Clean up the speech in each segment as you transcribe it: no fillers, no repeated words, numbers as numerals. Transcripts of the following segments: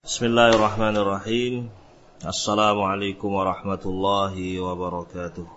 Bismillahirrahmanirrahim. Assalamualaikum warahmatullahi wabarakatuh.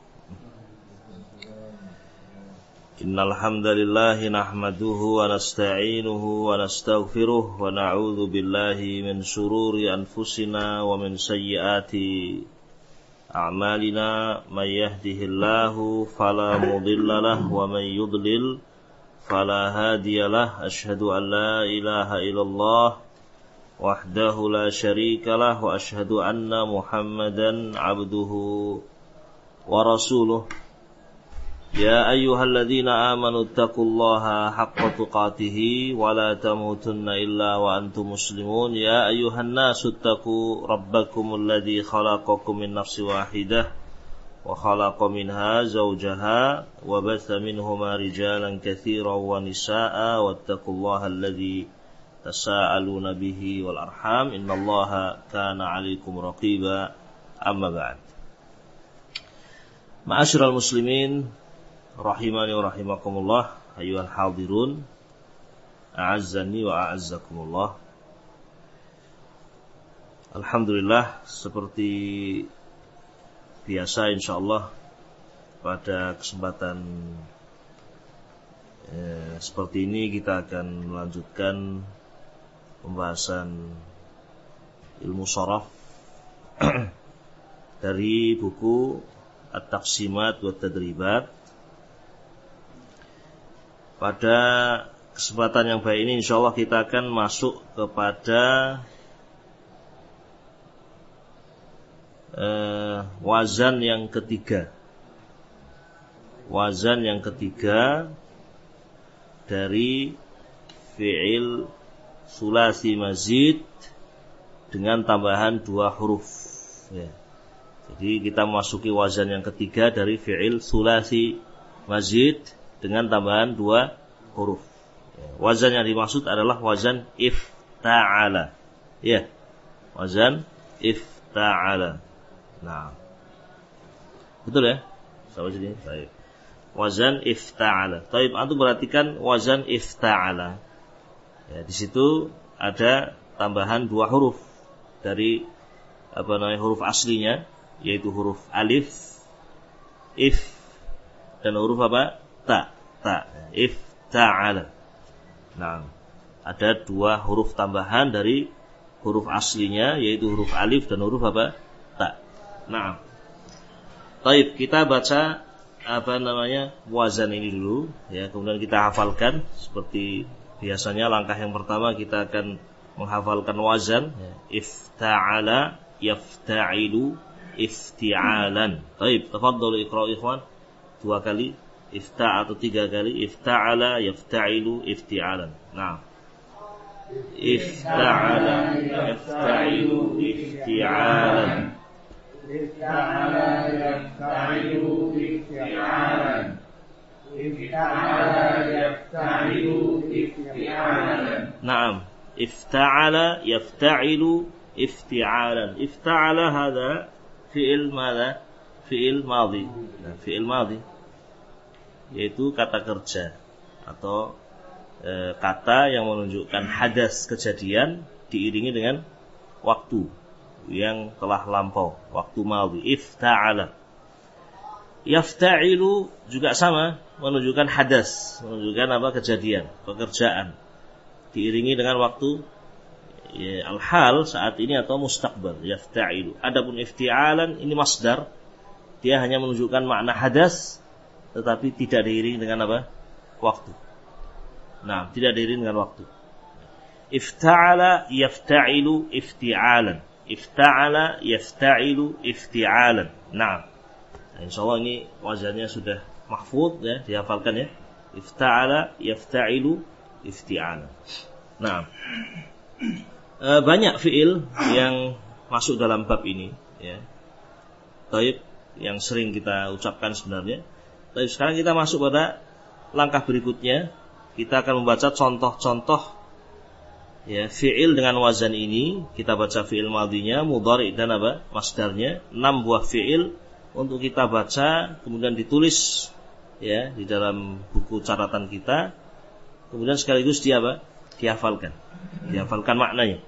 Innal hamdalillahi nahmaduhu wa nasta'inuhu wa nastaghfiruh wa na'udzu billahi min shururi anfusina wa min sayyiati a'malina. May yahdihillahu fala mudilla lahu wa may yudlil fala hadiyalah. Asyhadu an la ilaha illallah wahdahu la syarika lah wa asyhadu anna Muhammadan abduhu wa rasuluh. Ya ayyuhalladzina amanu taqullaha haqqa tuqatih wa la tamutunna illa wa antum muslimun. Ya ayyuhan nasu taqu rabbakumul ladzi khalaqakum min nafsin wahidah wa khalaqa minha zawjaha wa batha minhuma rijalan katsiran wa nisaa'a wattaqullaha alladzi tasa'aluna bihi wal arham innallaha kana 'alaikum raqiba. Amma ba'd. Ma'asyiral muslimin rahimani wa rahimakumullah, ayyuhal hadirun, a'azzani wa a'azzakumullah. Alhamdulillah, seperti biasa insyaallah pada kesempatan seperti ini kita akan melanjutkan pembahasan ilmu sharaf dari buku At-Taqsimat wa Tadribat. Pada kesempatan yang baik ini insyaallah kita akan masuk kepada wazan yang ketiga. Wazan yang ketiga dari fi'il sulasi mazid dengan tambahan 2 huruf ya. Jadi kita memasuki wazan yang ketiga dari fi'il sulasi mazid dengan tambahan 2 huruf ya. Wazan yang dimaksud adalah wazan ifta'ala ya. Wazan ifta'ala. Nah, betul ya? Sama sini. Baik. Wazan ifta'ala. Taib, antum perhatikan wazan ifta'ala. Ya, di situ ada tambahan 2 huruf dari huruf aslinya, yaitu huruf alif, if, dan huruf ta. Ifta'ala. Nah, ada 2 huruf tambahan dari huruf aslinya, yaitu huruf alif dan huruf ta. Nah, taib, kita baca wazan ini dulu ya, kemudian kita hafalkan seperti biasanya. Langkah yang pertama kita akan menghafalkan wazan ya. Ifta'ala, yafta'ilu, ifti'alan. Baik, tafadhalu iqra'u ikhwan 2 kali, ifta' atau 3 kali. Ifta'ala, yafta'ilu, ifti'alan. Nah, ifta'ala, yafta'ilu, ifti'alan. Ifta'ala, yafta'ilu, ifti'alan. Ifta'ala, yafta'ilu, ifti'alan. Naam, ifta'ala, yafta'ilu, ifti'alan. Ifta'ala hadha fi'il madha? Fi'il madhi. Nah, fi'il madhi yaitu kata kerja atau kata yang menunjukkan hadas kejadian diiringi dengan waktu yang telah lampau, waktu madhi. Ifta'ala. Yafta'ilu juga sama, menunjukkan hadas, menunjukkan kejadian, pekerjaan, diiringi dengan waktu ya, al-hal saat ini atau mustaqbal. Yafta'ilu. Adapun ifti'alan ini masdar, dia hanya menunjukkan makna hadas tetapi tidak diiringi dengan waktu. Nah, tidak diiringi dengan waktu. Ifta'ala, yafta'ilu, ifti'alan. Ifta'ala, yafta'ilu, ifti'alan. Nah, insyaallah ini wazannya sudah mahfuz ya, dihafalkan ya. Ifta'ala, yafta'ilu, ifti'alan. Nah, banyak fi'il yang masuk dalam bab ini ya. Taib, yang sering kita ucapkan sebenarnya. Taib, sekarang kita masuk pada langkah berikutnya. Kita akan membaca contoh-contoh ya, fi'il dengan wazan ini. Kita baca fi'il madhinya, mudhari' dan masdarnya. 6 buah fi'il untuk kita baca, kemudian ditulis ya di dalam buku catatan kita, kemudian sekaligus dihafalkan maknanya. Ya.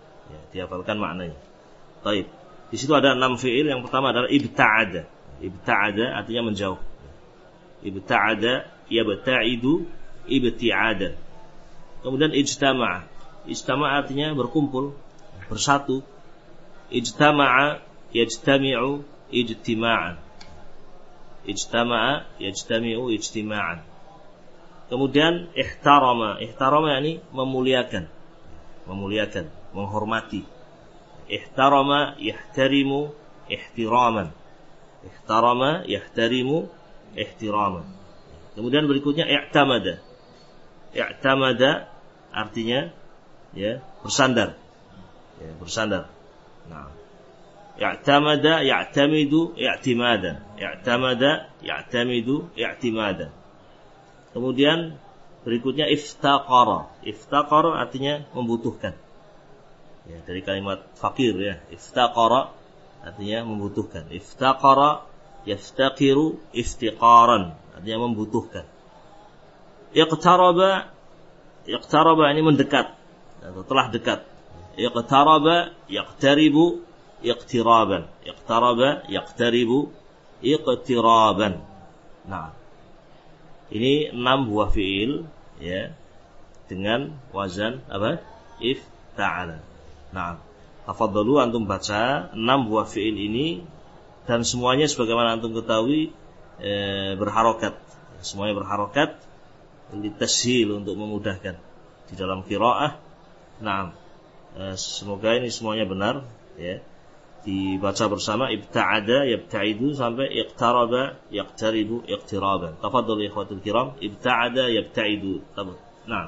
dihafalkan maknanya. Baik. Di situ ada 6 fi'il. Yang pertama adalah ibta'ada. Ibta'ada artinya menjauh. Ibta'ada yabta'idu ibti'ada. Kemudian ijtama'a. Ijtama'a artinya berkumpul, bersatu. Ijtama'a yajtami'u ijtima'an. Ijtama'a yajtami'u ijtima'an. Kemudian ihtarama. Ihtarama yakni memuliakan. Memuliakan, menghormati. Ihtarama yahtarimu ihtiraman. Ihtarama yahtarimu ihtiraman. Kemudian berikutnya i'tamada. I'tamada artinya ya bersandar. Ya, bersandar. Nah. I'tamada ya'tamidu i'timada. I'tamada ya'tamidu i'timada. Kemudian berikutnya iftaqara. Iftaqara artinya membutuhkan. Ya, dari kalimat fakir ya. Iftaqara artinya membutuhkan. Iftaqara yaftaqiru iftiqaran, artinya membutuhkan. Iqtaraba. Iqtaraba ini mendekat atau telah dekat. Iqtaraba yaqtaribu iqtiraban. Iqtaraba yaqtaribu iqtiraban. Nah, ini 6 buah fiil ya dengan wazan apa? Ifta'ala. Nah, tafadhalu antum baca 6 buah fiil ini dan semuanya sebagaimana antum ketahui berharokat. Semuanya berharokat litashil, untuk memudahkan di dalam qiraah. Nah, semoga ini semuanya benar ya. Dibaca bersama ibta'ada yabta'idu sampai iqtaraba yaqtaribu iqtiraban. Tafadhalu ikhwatul kiram, ibta'ada yabta'idu. Nah.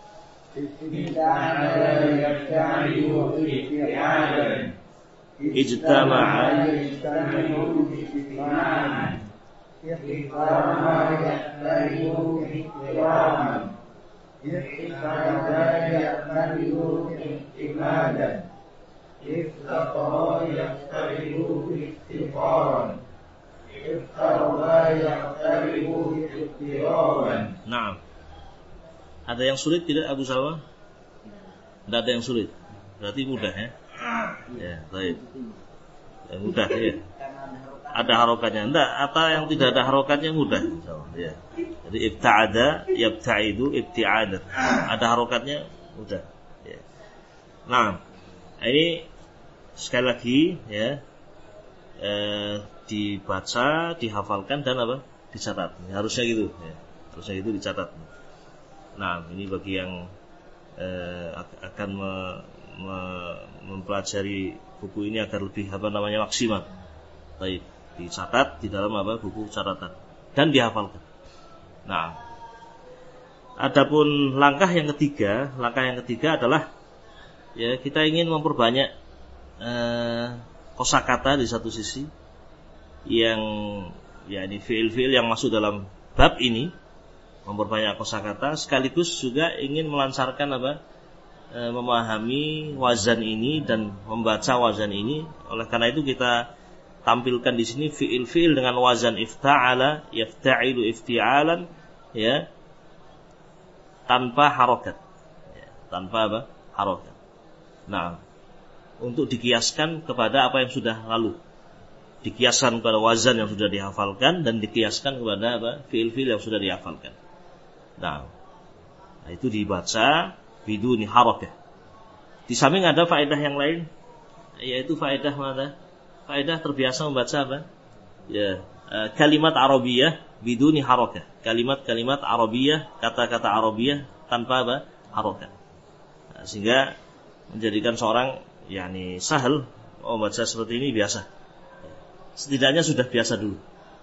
Ibta'ada yabta'idu ibti'adan. Ijtama'a yajtami'u ijtima'an. Iqtaraba yaqtaribu iqtiraban. Iqtaraba yaqtaribu iqtimadan. Iftaqara yaqtaribu iftiqaran. Iftaqara yaqtaribu iftiraban. Naam. Ada yang sulit tidak Abu Salwa? Tidak ada yang sulit. Berarti mudah ya. Ya, baik. Ya, mudah ya. Ada harokatnya. Enggak, apa yang tidak ada harokatnya mudah insyaallah ya. Jadi ibta'ada yabta'idu ibti'adan. Ada harokatnya mudah ya. Nah, ini sekali lagi ya, dibaca, dihafalkan dan apa? Dicatat. Harusnya gitu ya. Harusnya itu dicatat. Nah, ini bagi yang akan mempelajari buku ini agar lebih maksimal. Baik, dicatat di dalam buku catatan dan dihafalkan. Nah, adapun langkah yang ketiga adalah ya, kita ingin memperbanyak kosakata di satu sisi yang yakni fiil-fiil yang masuk dalam bab ini, memperbanyak kosakata sekaligus juga ingin melancarkan memahami wazan ini dan membaca wazan ini. Oleh karena itu kita tampilkan di sini fiil-fiil dengan wazan ifta'ala, yafta'ilu ifti'alan ya, tanpa harokat ya, tanpa harokat. Nah, untuk dikiaskan kepada apa yang sudah lalu, dikiaskan kepada wazan yang sudah dihafalkan dan dikiaskan kepada fiil-fiil yang sudah dihafalkan. Nah, itu dibaca biduni harakah. Di samping ada faedah yang lain, yaitu faedah mana? Faedah terbiasa membaca ya, kalimat Arabiyah biduni harakah. Kalimat-kalimat Arabiyah, kata-kata Arabiyah tanpa harakah. Nah, sehingga menjadikan seorang yakni sahal membaca seperti ini biasa. Setidaknya sudah biasa dulu.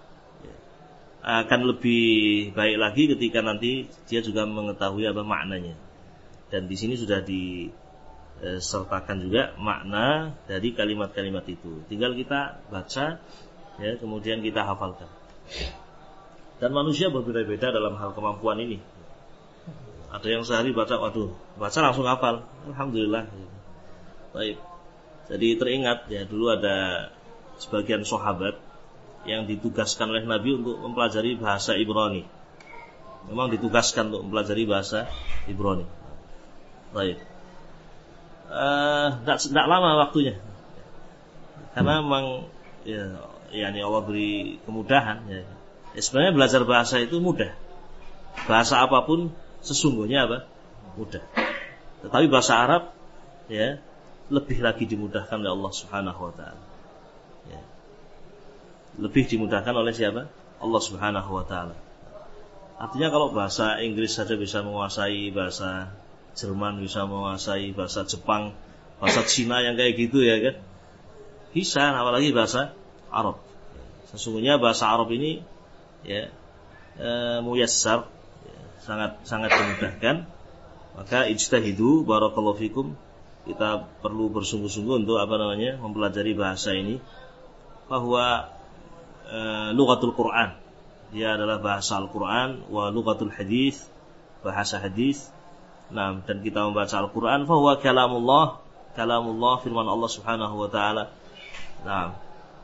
Akan lebih baik lagi ketika nanti dia juga mengetahui maknanya. Dan di sini sudah disertakan juga makna dari kalimat-kalimat itu. Tinggal kita baca ya, kemudian kita hafalkan. Dan manusia berbeda-beda dalam hal kemampuan ini. Ada yang sehari baca langsung hafal. Alhamdulillah. Baik. Jadi teringat ya, dulu ada sebagian sahabat yang ditugaskan oleh Nabi untuk mempelajari bahasa Ibrani. Memang ditugaskan untuk mempelajari bahasa Ibrani. Baik. tidak lama waktunya. Karena memang ya Allah beri kemudahan ya. Sebenarnya belajar bahasa itu mudah. Bahasa apapun sesungguhnya mudah. Tetapi bahasa Arab ya lebih lagi dimudahkan oleh Allah Subhanahu wa taala. Ya. Lebih dimudahkan oleh siapa? Allah Subhanahu wa taala. Artinya kalau bahasa Inggris saja bisa menguasai, bahasa Jerman bisa menguasai, bahasa Jepang, bahasa Cina yang kayak gitu ya kan. Bisa, apalagi bahasa Arab. Sesungguhnya bahasa Arab ini ya muyassar, ya, sangat dimudahkan. Maka ijtahidu barakallahu fikum. Kita perlu bersungguh-sungguh untuk mempelajari bahasa ini. Bahwa lughatul Quran, dia adalah bahasa Al-Quran, wa lughatul hadis, bahasa hadis. Nah, dan kita membaca Al-Quran, fahuwa kalamullah, firman Allah Subhanahu wa taala. Nah,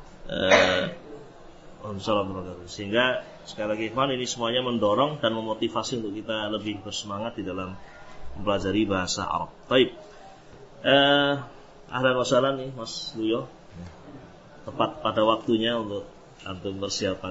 sehingga sekali lagi ikhwan, ini semuanya mendorong dan memotivasi untuk kita lebih bersemangat di dalam mempelajari bahasa Arab. Baik. Ahlan wa sahlan nih Mas Luyo. Tepat pada waktunya untuk antum persiapan.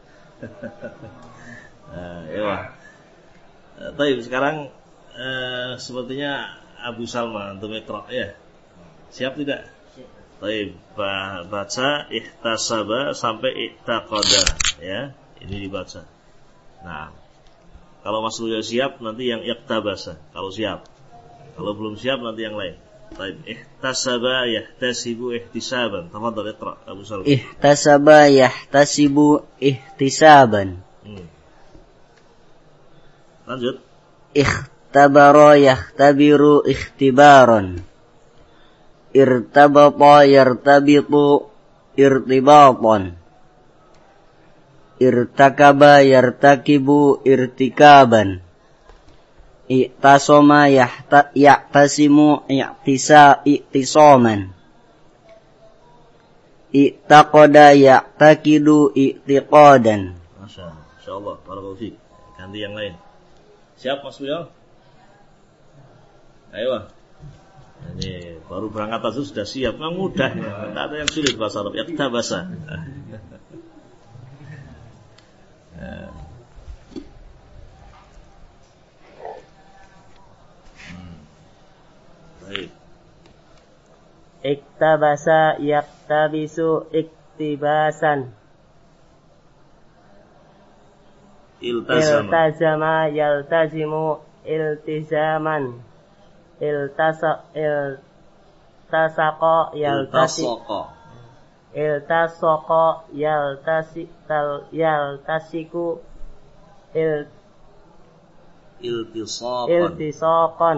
Baik, sekarang sepertinya Abu Salma antum iqra ya. Siap tidak? Baik, baca ihtasaba sampai ihtaqada ya. Ini dibaca. Nah, kalau Mas Luyo siap nanti yang iqtabasa. Kalau siap. Kalau belum siap nanti yang lain. Baik, ihtasaba yahtasibu ihtisaban. Tafadhal iqra Abu Salma. Ihtasaba yahtasibu ihtisaban. Lanjut. Ikhtabara yahtabiru ikhtibaran. Irtabata yartabitu irtibatan. Irtakaba yartakibu irtikaban. I'tasama ya'tasimu i'tisaman. I'taqada ya'takidu i'tiqadan. Masyaallah, barakallahu fiik. Ganti yang lain. Siap Mas Buya? Ayo. Ini baru berangkat aja sudah siap. Memang mudah ya. Tidak ada yang sulit bahasa Arab. Ya kita bahasa. Baik. Iktabasa yaktabisu iktibasan. Iltazama yaltazimu iltizaman. Iltasaqa yaltasiku iltisaqan.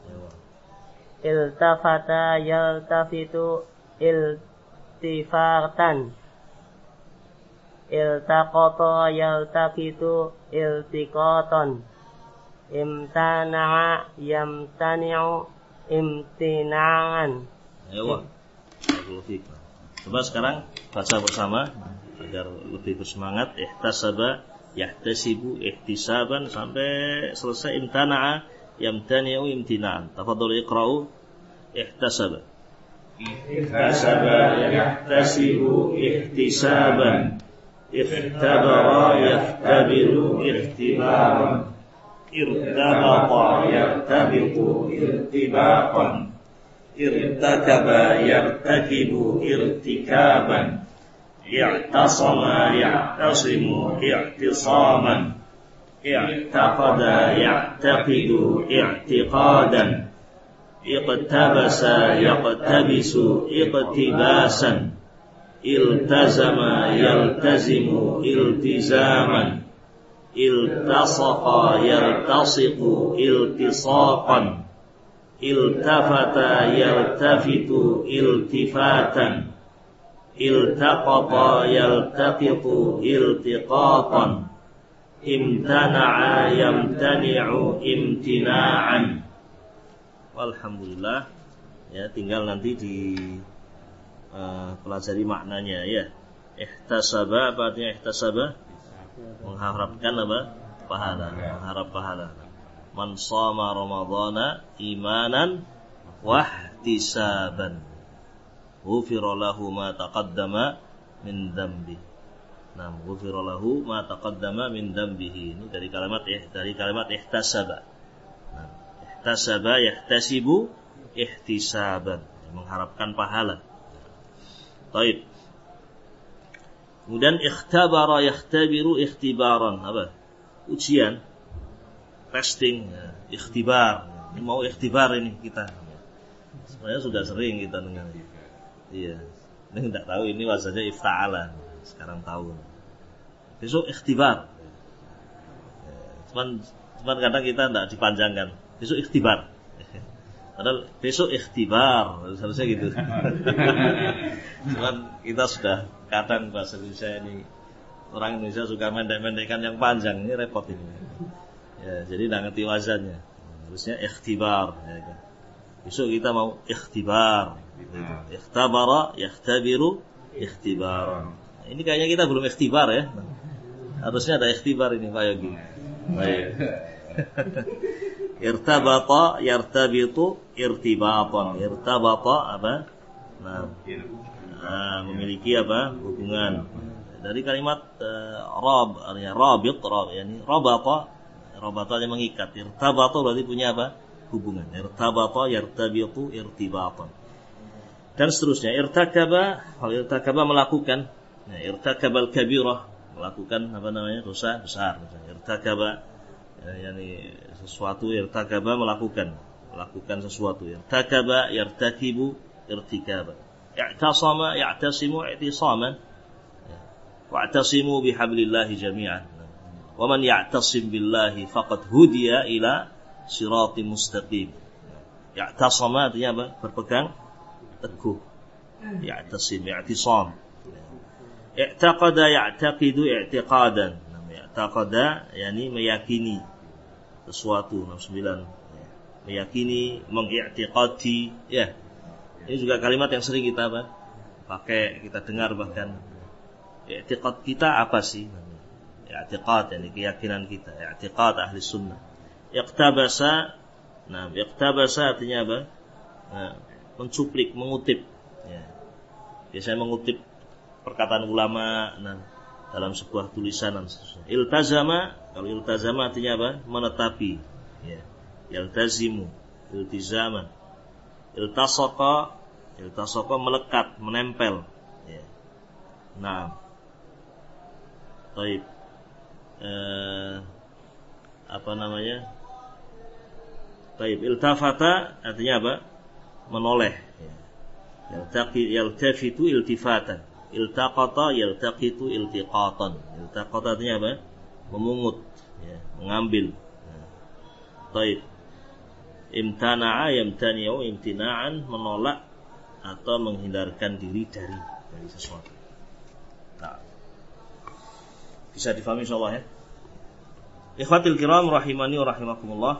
Iltafata yaltafitu iltifatan. Iltaqata yaltaqitu iltiqatan. Imtana'a yamtani'u imtina'an. Ayo. Coba sekarang baca bersama agar lebih bersemangat. Ihtasaba yahtasibu ihtisaban sampai selesai. Imtana'a yamtani'u imtina'an. Tafadhal iqra'u. Ihtasaba yahtasibu ihtisaban. Ikhtabara yahtabiru ikhtibaran. Irtabata yartabitu irtibaqan. Irtakaba yartakibu irtikaban. I'tasama ya'tasimu i'tisaman. I'taqada ya'taqidu i'tiqadan. Iqtabasa yaqtabisu iqtibasan. Iltazama yaltazimu iltizaman. Iltasaqa yaltasiqu iltisaqan. Iltafata yaltafitu iltifatan. Iltaqata yaltaqitu iltiqatan. Imtana'a yamtani'u imtina'an. Alhamdulillah. Ya, tinggal nanti di pelajari maknanya ya. Ihtasaba apa artinya ihtasaba? Mengharapkan apa? Pahala, mengharap pahala. Man shoma ramadhana imanan wahtisaban. Ghufira lahu ma taqaddama min dzambi. Nah, ghufira lahu ma taqaddama min dzambihi. Ini dari kalimat ihtasaba. Nah, ihtasaba yahtasibu ihtisaban, mengharapkan pahala. Baik. Kemudian ikhtabara yakhtabiru ikhtibaran, apa? Ujian, testing, ikhtibar. Ini mau ikhtibar ini kita. Sebenarnya sudah sering kita dengar. Iya. Ini enggak tahu ini wazannya ifta'ala. Sekarang tahu. Besok ikhtibar. Cuman kadang kita enggak dipanjangkan. Besok ikhtibar. Padahal besok ikhtibar, harusnya gitu. Cuman kita sudah kadang bahasa Indonesia ini, orang Indonesia suka mendek-mendekkan yang panjang, ini repot ini. Ya, jadi enggak ngerti wazannya. Harusnya ikhtibar. Ya, kan? Besok kita mau ikhtibar. Ikhtabara, yakhtabiru, ikhtibaran. Ini kayaknya kita belum ikhtibar ya. Harusnya ada ikhtibar ini Pak Yogi. Baik. Irtabata, yartabitu, irtibatan. Irtabata apa? Nah, memiliki apa? Hubungan. Dari kalimat rab, artinya rabit, yani rabata. Rabata yang mengikat. Irtabata berarti punya apa? Hubungan. Irtabata, yartabitu, irtibatan. Dan seterusnya. Irtakaba, kalau irtakaba melakukan. Nah, irtakabal kabirah, melakukan apa namanya? Dosa besar. Irtakaba, yani sesuatu. Irtakaba melakukan sesuatu. Irtakaba, yartakibu, irtikaba. I'tasama, ya'tasimu, i'tisaman. Wa'tasimu bihablillahi jami'an. Wa man ya'tasim billahi faqad hudiya ila siratim mustaqim. I'tasama artinya apa? Berpegang teguh. Ya'tasim, i'tisam. I'taqada, ya'taqidu, i'tiqadan. I'taqada yani meyakini sesuatu. 69. Meyakini, mengi'tiqadi, ya. Ini juga kalimat yang sering kita apa? Pakai, kita dengar bahkan. I'tiqad kita apa sih? I'tiqad yani keyakinan kita. I'tiqad ahli sunnah. Iqtabasa, nah, iqtabasa artinya apa? Nah, mencuplik, mengutip. Ya. Biasanya mengutip perkataan ulama dalam sebuah tulisan dan seterusnya. Iltazama, kalau iltazama artinya apa? Menetapi. Ya. Yaltazimu, iltizaman. Iltasaqa melekat, menempel. Ya. Nah, baik. Apa namanya? Baik, iltafata artinya apa? Menoleh. Yaltafitu iltifatan. Iltaqata yaltaqitu iltiqatan. Iltaqata artinya apa? Memungut, ya, mengambil. Baik. Imtana'a yamtani'u imtina'an, menolak atau menghindarkan diri dari sesuatu. Nah, bisa difahami insyaallah ya. Ikhwatil kiram rahimani wa rahimakumullah.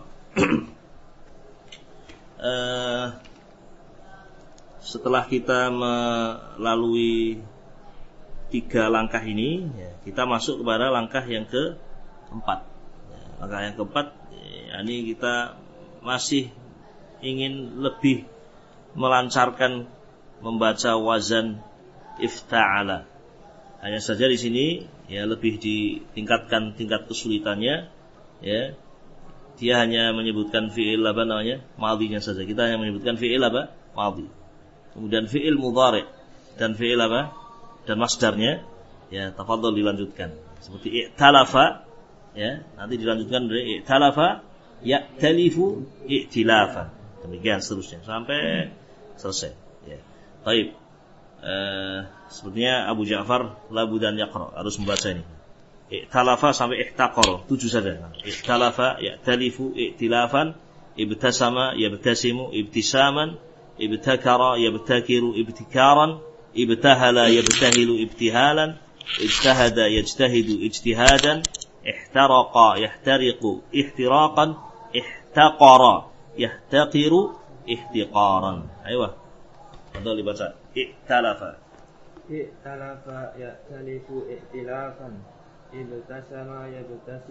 Setelah kita melalui 3 langkah ini, ya, kita masuk kepada langkah yang keempat. Ya, langkah yang keempat, ini kita masih ingin lebih melancarkan membaca wazan ifta'ala. Hanya saja di sini ya lebih ditingkatkan tingkat kesulitannya, ya. Dia hanya menyebutkan fi'il apa namanya? Madhinya saja. Kita hanya menyebutkan fi'il apa? Madhi. Kemudian fi'il mudhari' dan fi'il apa? Dan masdarnya, ya, tafadhol dilanjutkan. Seperti i'talafa, ya, nanti dilanjutkan dari i'talafa, ya'talifu, i'tilafa. Demikian seterusnya sampai selesai, ya. Baik. Sepertinya Abu Ja'far labu dan yaqra, harus membaca ini. I'talafa sampai ihtaqara, 7 saja. I'talafa, ya'talifu, i'tilafan, ibtasama, yabtasimu, ibtisaman, ibtakara, yabtakiru, ibtikaran, ibtahala, yabtahilu, ibtihalan, ijtahada, yajtahidu, ijtihadan, ihtaraqa, yahtariqu, ihtiraqan, ihtaqara, yahtaqiru, ihtiqaran. Ayo, betul dibaca. I'talafa. I'talafa ya'talifu i'tilafan. Ibtasama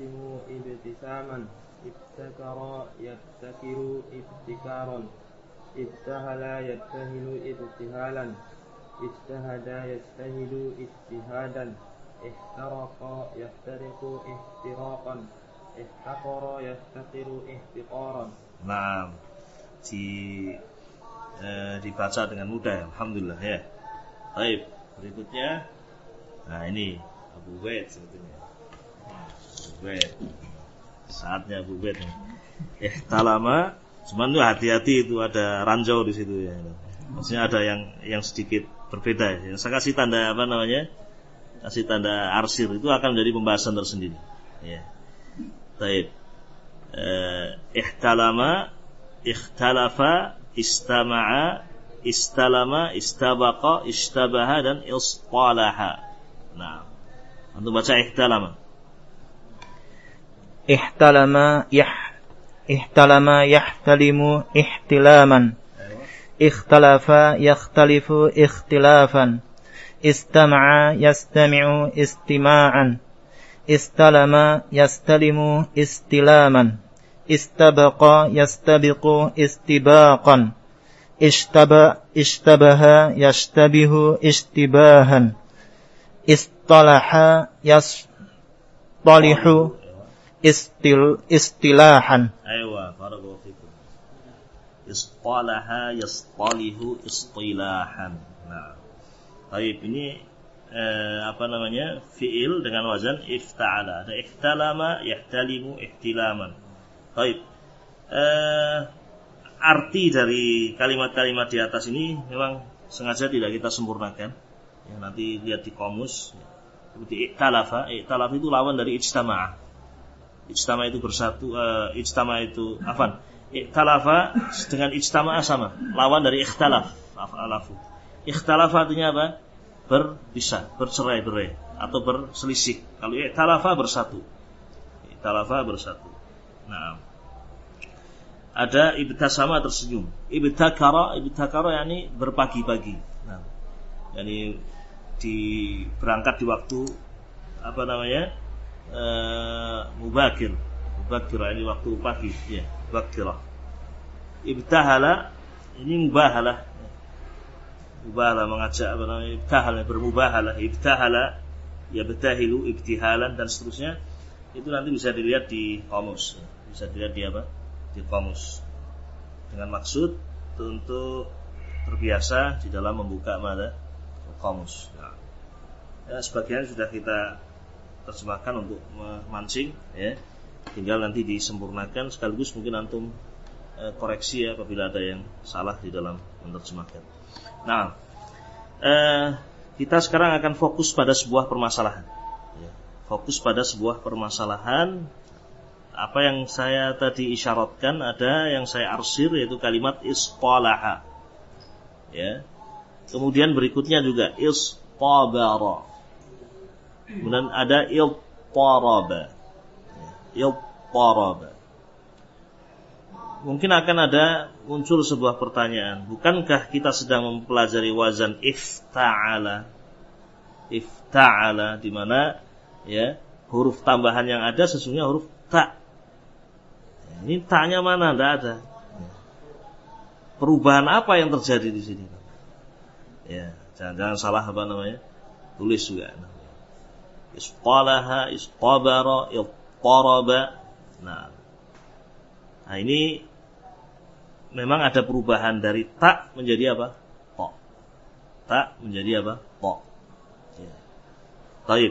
yabtasimu ibtisaman. Ibtakara yabtakiru ibtikaran. ibtahala yabtahilu ibtihalan, ijtahada yastahidu ijtihadan, ihtaraqa yahtariqu ihtiraqan, ihtaqara yahtaqiru ihtiqaran. Nah, dibaca dengan mudah, alhamdulillah ya. Baik, berikutnya. Nah, ini Abu Ubaid sebetulnya. Abu Ubaid. Saatnya Abu Ubaid. Ihtalama, cuman tuh hati-hati itu ada ranjau di situ ya. Maksudnya ada yang sedikit berbeda. Yang saya kasih tanda apa namanya? Kasih tanda arsir itu akan menjadi pembahasan tersendiri. Ya. Baik. Ihtalama, ikhtalafa, istama'a, istalama, istabaqa, istabaha dan istalaha. Nah, untuk baca ihtalama. Ihtalama yahtalimu ihtilaman. Ikhtalafa yakhtalifu ikhtilafan. Istama'a yastami'u istima'an. Istalama yastalimu istilaman. Istabaqa yastabiqu istibaqan. Ishtabaha yashtabihu ishtibahan. Istalaha yastalihu istilahan. Aywa, barakallahu fikum. Istalaha yastalihu istilahan. Nah, baik, ini apa namanya? Fi'il dengan wazan ifta'ala. Ada ihtalama, yahtalimu, ihtilaman. Baik. Arti dari kalimat-kalimat di atas ini memang sengaja tidak kita sempurnakan. Ya, nanti lihat di kamus. Seperti iktalafa. Iktalafa itu lawan dari ijtama'a. Ijtama'a itu bersatu. Ijtama'a itu afan. Iktalafa dengan ijtama'a sama. Lawan dari ikhtalaf. Ikhtalafa artinya apa? Berpisah, bercerai-berai atau berselisih. Kalau iktalafa bersatu. Iktalafa bersatu. Nah, ada ibtasama tersenyum. Ibtakara yakni berpagi-pagi. Nah, yakni berangkat di waktu apa namanya? Mubakir ini waktu pagi, ya, mubakirah. Ibtahala ini mubahalah. Mubahalah mengajak apa namanya? Ibtahala bermubahalah. Ibtahala yabtahilu ibtihalan dan seterusnya. Itu nanti bisa dilihat di kamus. Bisa dilihat di apa? Di kamus. Dengan maksud untuk terbiasa di dalam membuka kamus. Nah, ya, sebagian sudah kita terjemahkan untuk memancing, ya. Tinggal nanti disempurnakan, sekaligus mungkin antum koreksi ya apabila ada yang salah di dalam menerjemahkan. Nah, kita sekarang akan fokus pada sebuah permasalahan. Ya, fokus pada sebuah permasalahan. Apa yang saya tadi isyaratkan, ada yang saya arsir, yaitu kalimat istalaha. Ya. Kemudian berikutnya juga istabara. Kemudian ada iltaraba. Iltaraba. Mungkin akan ada muncul sebuah pertanyaan, bukankah kita sedang mempelajari wazan ifta'ala? Ifta'ala di mana ya huruf tambahan yang ada sesungguhnya huruf ta. Ini ta'nya mana? Tidak ada. Perubahan apa yang terjadi di sini? Ya, jangan salah apa namanya? Tulis juga. Istalaha, istabara, iltaraba. Nah, ini memang ada perubahan dari ta menjadi apa? Ta. Ta menjadi apa? Ta. Ya. Baik.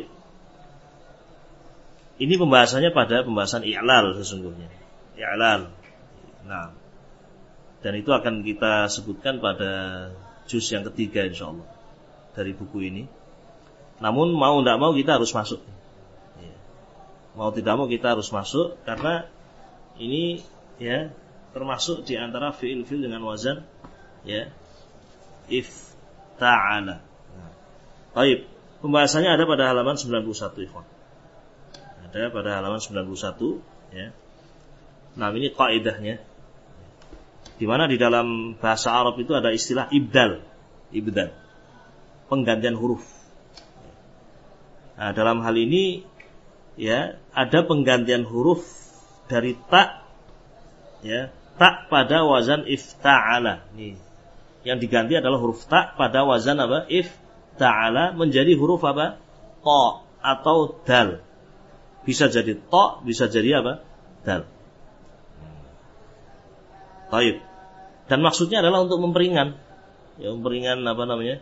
Ini pembahasannya pada pembahasan i'lal sesungguhnya. I'lal. Nah, dan itu akan kita sebutkan pada juz yang ketiga insyaallah dari buku ini. Namun mau tidak mau kita harus masuk. Ya. Mau tidak mau kita harus masuk karena ini ya termasuk di antara fi'il-fi'il dengan wazan ya ifta'ala. Nah, baik, pembahasannya ada pada halaman 91 ikhwan. Ada pada halaman 91 ya. Nah, ini kaidahnya. Di mana di dalam bahasa Arab itu ada istilah ibdal. Ibdal. Penggantian huruf. Nah, dalam hal ini ya ada penggantian huruf dari ta ya ta pada wazan ifta'ala. Nih. Yang diganti adalah huruf ta pada wazan apa? Ifta'ala menjadi huruf apa? Ta atau dal. Bisa jadi ta, bisa jadi apa? Dal. Baik. Dan maksudnya adalah untuk memperingan. Ya, memperingan apa namanya?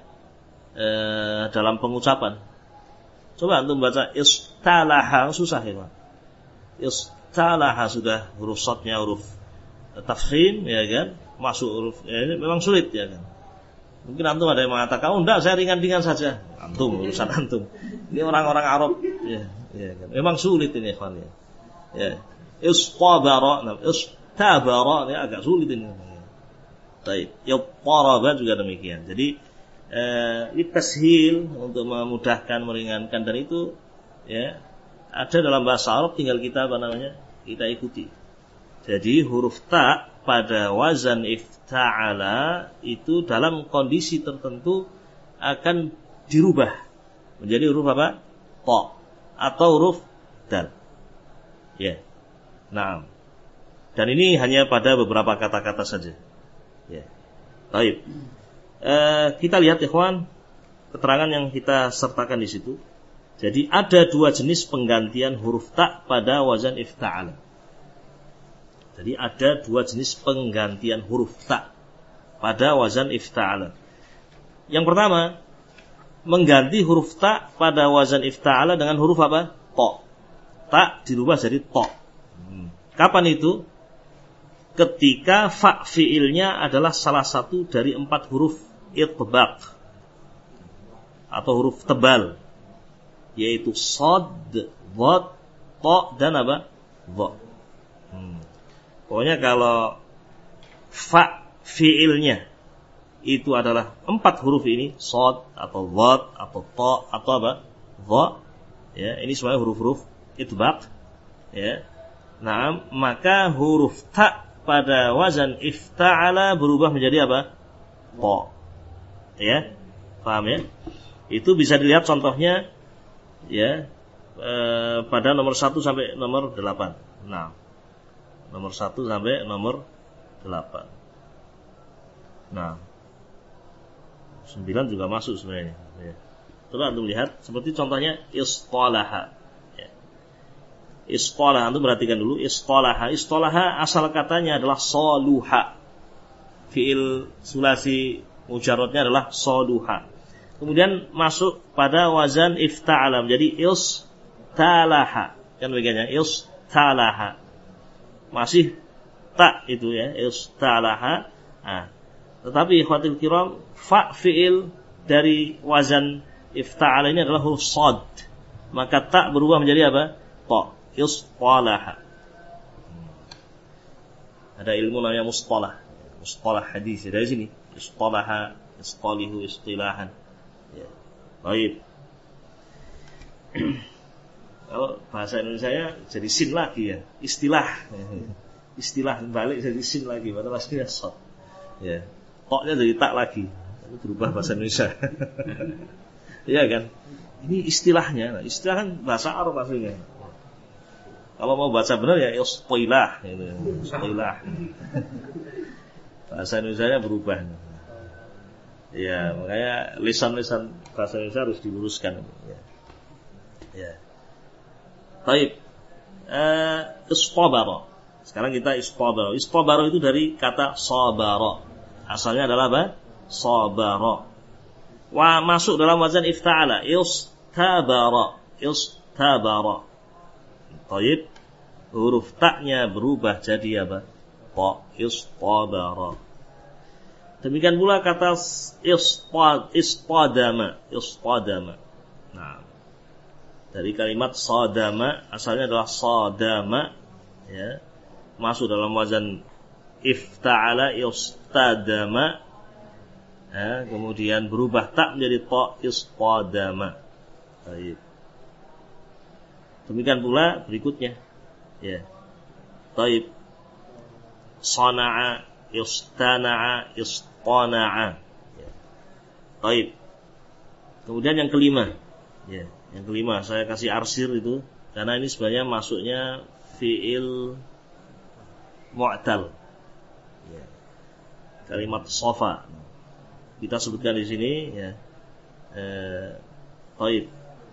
Dalam pengucapan. Coba antum baca istalaha, susah ya, Pak. Istalaha sudah huruf shadnya huruf tafkhim, ya kan? Masuk huruf ini memang sulit, ya kan? Mungkin antum ada yang mengatakan, "Oh, enggak, saya ringan-ringan saja." Antum, urusan antum. Ini orang-orang Arab, ya kan? Memang sulit ini, ikhwan ya. Ya. Istabara, istabara, ini agak sulit ini. Baik, yattaraba juga demikian. Jadi ini tashil untuk memudahkan, meringankan, dan itu ya ada dalam bahasa Arab, tinggal kita apa namanya? Kita ikuti. Jadi huruf ta pada wazan ifta'ala itu dalam kondisi tertentu akan dirubah menjadi huruf apa? Ta atau huruf dal. Ya. Naam. Dan ini hanya pada beberapa kata-kata saja. Ya. Baik. Kita lihat ikhwan keterangan yang kita sertakan di situ. Jadi ada dua jenis penggantian huruf ta pada wazan ifta'ala. Jadi ada dua jenis penggantian huruf ta pada wazan ifta'ala. Yang pertama, mengganti huruf ta pada wazan ifta'ala dengan huruf apa? Ta. Ta dirubah jadi ta. Kapan itu? Ketika fa fiilnya adalah salah satu dari 4 huruf itbaq atau huruf tebal, yaitu shad, dad, ta dan apa? Dha. Pokoknya kalau fa fiilnya itu adalah 4 huruf ini, shad atau dad atau ta atau apa? Dha. Ya, ini semuanya huruf-huruf itbaq. Ya. Nah, maka huruf ta pada wazan ifta'ala berubah menjadi apa? Ta. Ya, paham ya? Itu bisa dilihat contohnya ya pada nomor 1 sampai nomor 8. Nah, nomor 1 sampai nomor 8. Nah, 9 juga masuk sebenarnya. Ya. Coba antum lihat seperti contohnya istalaha. Ya. Istalaha, antum perhatikan dulu istalaha. Istalaha asal katanya adalah saluha. Fiil sulasi mujarradnya adalah saluha. Kemudian masuk pada wazan ifta'ala menjadi istalaha. Kan begini, istalaha. Masih tak itu ya, istalaha. Nah, tetapi ikhwatul kiram, fa fi'il dari wazan ifta'ala ini adalah huruf shad. Maka tak berubah menjadi apa? Ta. Istalaha. Ada ilmu namanya mustalah. Mustalah hadis dari sini. Istalaha, istalihu, istilahan. Ya. Baik. Kalau bahasa Indonesia jadi sin lagi ya, istilah. Istilah balik jadi sin lagi, padahal aslinya shad. Ya. Toknya jadi tak lagi. Itu berubah bahasa Indonesia. Iya kan? Ini istilahnya. Nah, istilah kan bahasa Arab aslinya. Kalau mau baca benar ya istilah gitu. Istilah. Bahasa Indonesia berubah. Ya, makanya lisan-lisan bahasa Indonesia harus diluruskan. Ya. Ya. Baik. Istabara. Sekarang kita istabara. Istabara itu dari kata sabara. Asalnya adalah apa? Sabara. Wa masuk dalam wazan ifta'ala. Istabara. Istabara. Baik. Huruf taknya berubah jadi apa? Ta. Istabara. Demikian pula kata istadama. Istadama. Nah, dari kalimat sadama asalnya adalah sadama, ya, masuk dalam wazan ifta'ala istadama, ya, kemudian berubah tak menjadi ta istadama. Baik. Demikian pula berikutnya, ya. Baik. Sana'a, istana'a, istana'a. Ya. Baik. Kemudian yang kelima, ya. Yang kelima saya kasih arsir itu karena ini sebenarnya masuknya fi'il mu'tal. kalimat sofa. Kita sebutkan di sini ya. Baik.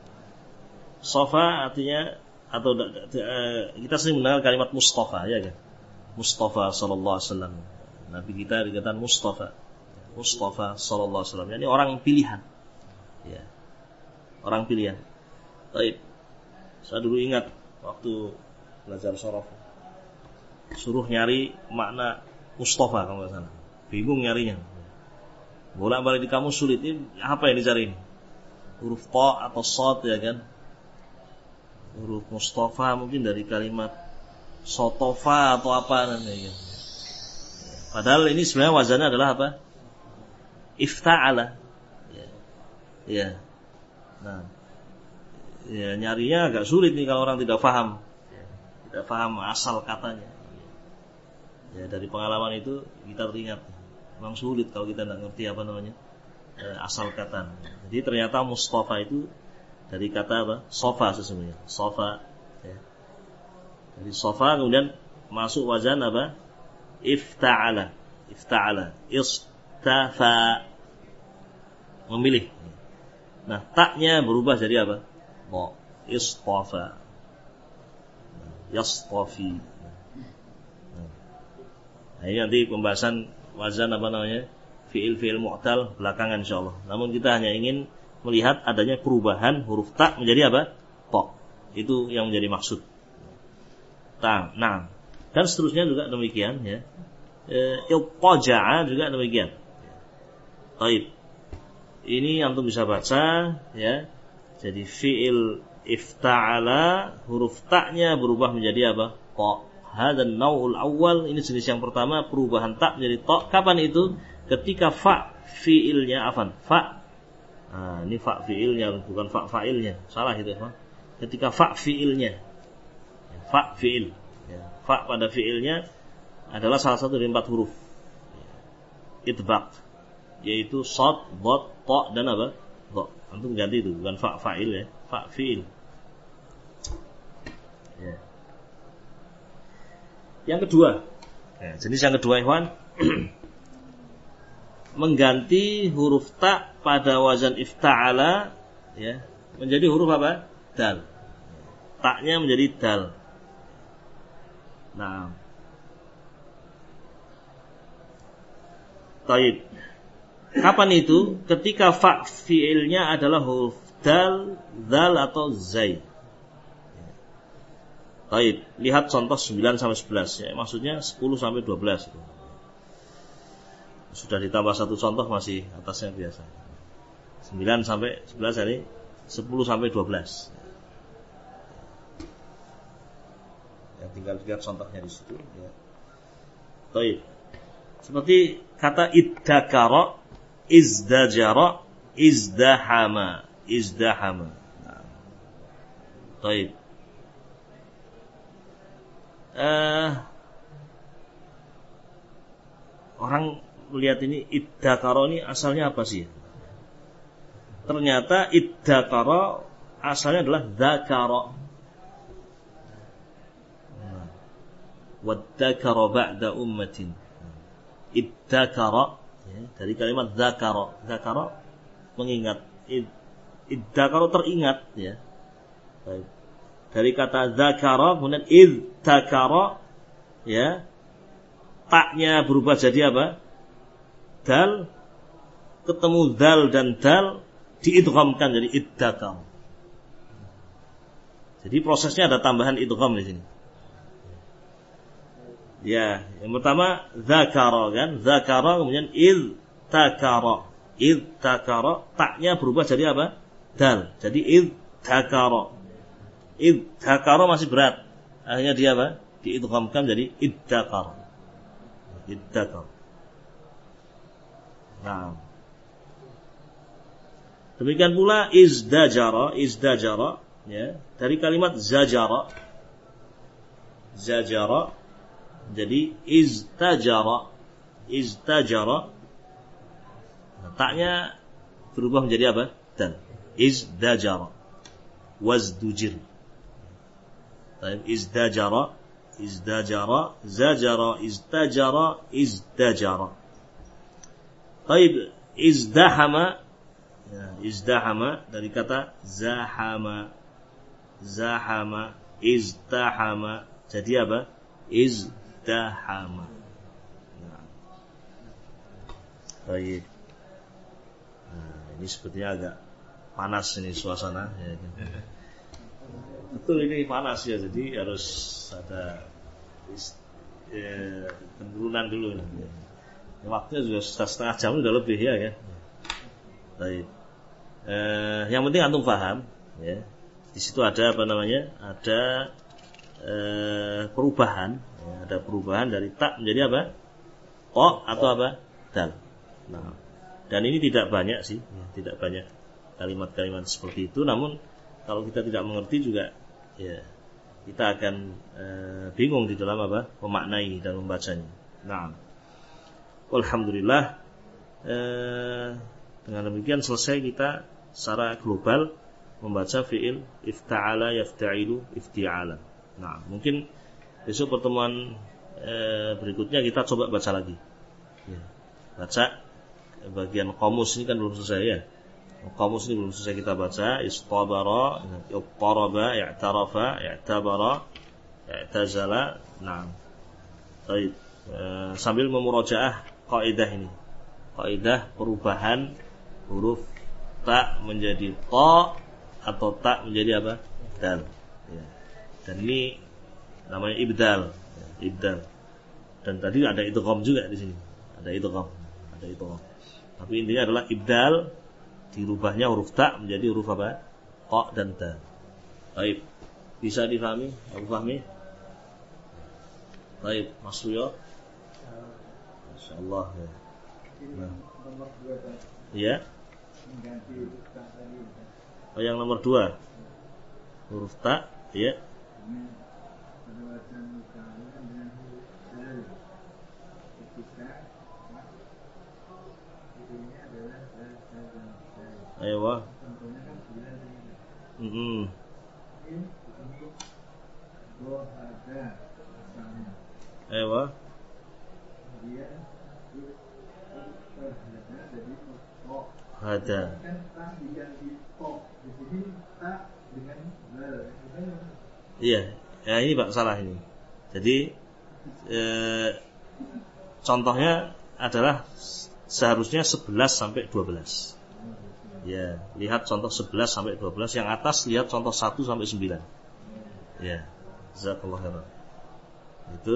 Sofa artinya atau kita sering mendengar kalimat Mustafa ya kan. Mustafa sallallahu alaihi wasallam. Nabi kita dikatakan Mustafa. Mustafa sallallahu alaihi wasallam. Yani orang pilihan. Ya. Orang pilihan. Baik. Saya dulu ingat waktu belajar sorof. Suruh nyari makna Mustafa kalau enggak salah. Bingung nyarinya. Bolak-balik di kamus sulit. Ini apa yang dicari ini? Huruf ta atau shad ya kan? Huruf Mustafa mungkin dari kalimat sotofa atau apa namanya. Padahal ini sebenarnya wazannya adalah apa? Ifta'ala. Ya. Nah, ya nyarinya agak sulit nih kalau orang tidak paham. Tidak paham asal katanya. Ya dari pengalaman itu kita teringat. Memang sulit kalau kita tidak ngerti apa namanya asal kata. Jadi ternyata Mustafa itu dari kata apa? Sofa sesungguhnya. Sofa. Ya. Dari sofa kemudian masuk wazan apa? Ifta'ala. Ifta'ala. Istafa. Memilih. Nah, taknya berubah jadi apa? Ba. Istafa. Yastafi. Nah, ini nanti pembahasan wazan apa namanya? Fi'il mu'tal belakangan insyaallah. Namun kita hanya ingin melihat adanya perubahan huruf ta menjadi apa? Ta. Itu yang menjadi maksud. Ta. Nah, dan seterusnya juga demikian ya. Iltaja'a juga demikian. Baik. Ini antum bisa baca ya. Jadi fi'il ifta'ala huruf ta'nya berubah menjadi apa? Ta. Hadzal naul awal, ini jenis yang pertama perubahan ta menjadi ta. Kapan itu? Ketika fa fi'ilnya afan. Fa. Nah, ini fa fi'ilnya bukan fa fa'ilnya. Salah itu, Pak. Ketika fa fi'ilnya. Fa fi'il. Ya. Fa pada fi'ilnya adalah salah satu dari 4 huruf. Itbaq. Yaitu shad, dad, ta dan apa? Dha. Antum ganti itu, bukan fa fa'il ya. Fa fi'il. Ya. Yang kedua. Ya, jenis yang kedua, ikhwan. Mengganti huruf ta pada wazan ifta'ala ya, menjadi huruf apa? Dal. Ta-nya menjadi dal. Nah. Baik. Kapan itu? Ketika fa fi'ilnya adalah huruf dal, zal atau zai. Baik, lihat contoh 9 sampai 11 ya. Maksudnya 10 sampai 12 itu. Sudah ditambah satu contoh masih atasnya biasa. 9 sampai 11 ini 10 sampai 12. Ya, tinggal lihat contohnya di situ ya. Baik. Seperti kata iddakara, izdajara, izdahama, izdahama. Nah. Baik. Orang melihat ini iddakara ini asalnya apa sih? Ternyata iddakara asalnya adalah dzakara. Waddakara ba'da ummatin. Iddakara ya, dari kalimat dzakara. Dzakara mengingat. Iddakara teringat ya. Baik. Dari kata dzakara kemudian idzakara ya. Taknya berubah jadi apa? Dal, ketemu dal dan dal diidghamkan jadi iddakar. Jadi prosesnya ada tambahan idgham di sini. Ya, yang pertama dzakara kan, dzakara kemudian idzakara. Idzakara taknya berubah jadi apa? Dal. Jadi idzakara. Idzakara masih berat. Akhirnya dia apa? Diidghamkan jadi iddakar. Iddakar. Nah. Demikian pula izdajara, izdajara ya, dari kalimat zajara. Zajara jadi istajara. Istajara. Nah, taknya berubah menjadi apa? Dan izdajara. Wazdujir. Izdajara, izdajara, zajara, istajara, izdajara. Taib, izdahama. Ya, izdahama dari kata zahama. Zahama, izdahama. Jadi apa? Izdahama. Nah. Baik. Nah, ini sepertinya agak panas ini suasana. Ya. Betul ini panas ya, jadi harus ada penurunan dulu. Ya. Waktunya juga setengah jam sudah lebih ya kan. Baik. Yang penting antum paham ya. Di situ ada apa namanya? Ada perubahan, ya, ada perubahan dari tak menjadi apa? O atau apa? Dal. Nah, dan ini tidak banyak sih, ya, tidak banyak kalimat-kalimat seperti itu. Namun kalau kita tidak mengerti juga, ya kita akan bingung di dalam apa? Memaknai dan membacanya. Nah, alhamdulillah dengan demikian selesai kita secara global membaca fi'il ifta'ala yafta'ilu ifti'ala. Nah, mungkin besok pertemuan berikutnya kita coba baca lagi. Ya. Baca bagian qamus ini kan belum selesai ya. Qamus ini belum selesai kita baca. Istabara, ittaraba, i'tarafa, i'tabara, i'tazala. Nah. Baik. Sambil memurajaah kaidah ini. Kaidah perubahan huruf ta menjadi ta atau ta menjadi apa? Dal. Ya. Dan ini namanya ibdal, ya, ibdal. Dan tadi ada idgham juga di sini. Ada idgham. Tapi intinya adalah ibdal, dirubahnya huruf ta menjadi huruf apa? Ta dan ta. Baik. Bisa difahami? Abu Fahmi? Baik, Mas Suyo. Masyaallah ya. Nah. Ya. Oh, yang nomor 2 huruf ta, ya. Ayo. Ayo. Ada. Iya, ya ini Pak salah ini. Jadi contohnya adalah seharusnya 11 sampai 12. Ya, lihat contoh 11 sampai 12, yang atas lihat contoh 1 sampai 9. Ya, jazakallahu khairan. Itu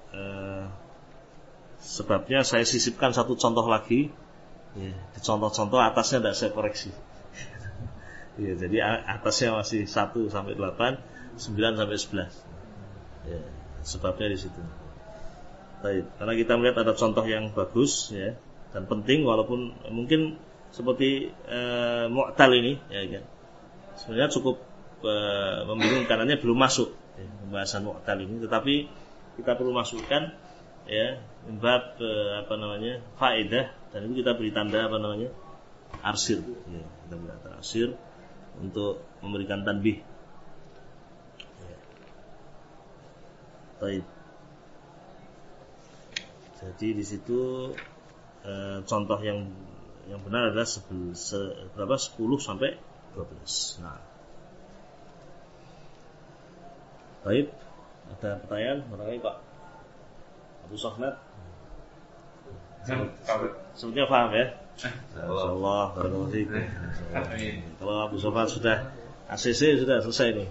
sebabnya saya sisipkan satu contoh lagi. Ya, di contoh-contoh atasnya tidak saya koreksi. Ya, jadi atasnya masih 1 sampai 8, 9 sampai 11. Ya, sebabnya di situ. Baik, karena kita melihat ada contoh yang bagus ya dan penting, walaupun mungkin seperti mu'tal ini ya kan. Sebenarnya cukup membingungkan, karena belum masuk ya, pembahasan mu'tal ini, tetapi kita perlu masukkan ya bab faedah, dan itu kita beri tanda arsir ya, kita beri tanda arsir untuk memberikan tanbih ya. Baik. Jadi di situ contoh yang benar adalah 10 sampai 12. Nah. Baik, ada pertanyaan barangkali Pak Abu Sofnat? Sepertinya paham ya? Insyaallah, barakallahu fiikum. Kalau Abu Sofnat sudah ACC sudah selesai nih.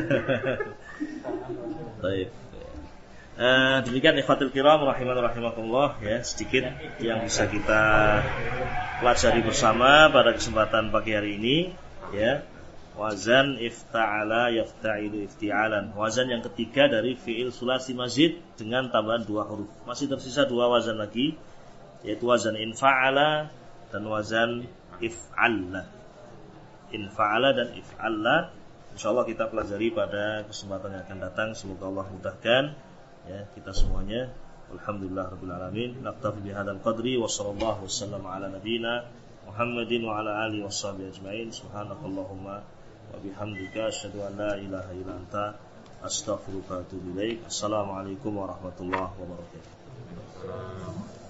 Baik. Demikian ikhwatul kiram rahimakumullah ya, sedikit yang bisa kita pelajari bersama pada kesempatan pagi hari ini ya. Wazan ifta'ala yafta'ilu ifti'alan. Wazan yang ketiga dari fi'il sulasi mazid dengan tambahan 2 huruf. Masih tersisa 2 wazan lagi, yaitu wazan infa'ala dan wazan if'alla. Infa'ala dan if'alla insyaallah kita pelajari pada kesempatan yang akan datang. Semoga Allah mudahkan ya kita semuanya. Alhamdulillah rabbil alamin. Naktafi bihadzal qadri wa sallallahu wasallam ala nabiyyina Muhammadin wa ala alihi washabihi ajmain. Subhanakallahumma wa bihamdika asyhadu an la ilaha illa anta astaghfiruka wa atubu ilaik. Assalamualaikum warahmatullahi wabarakatuh.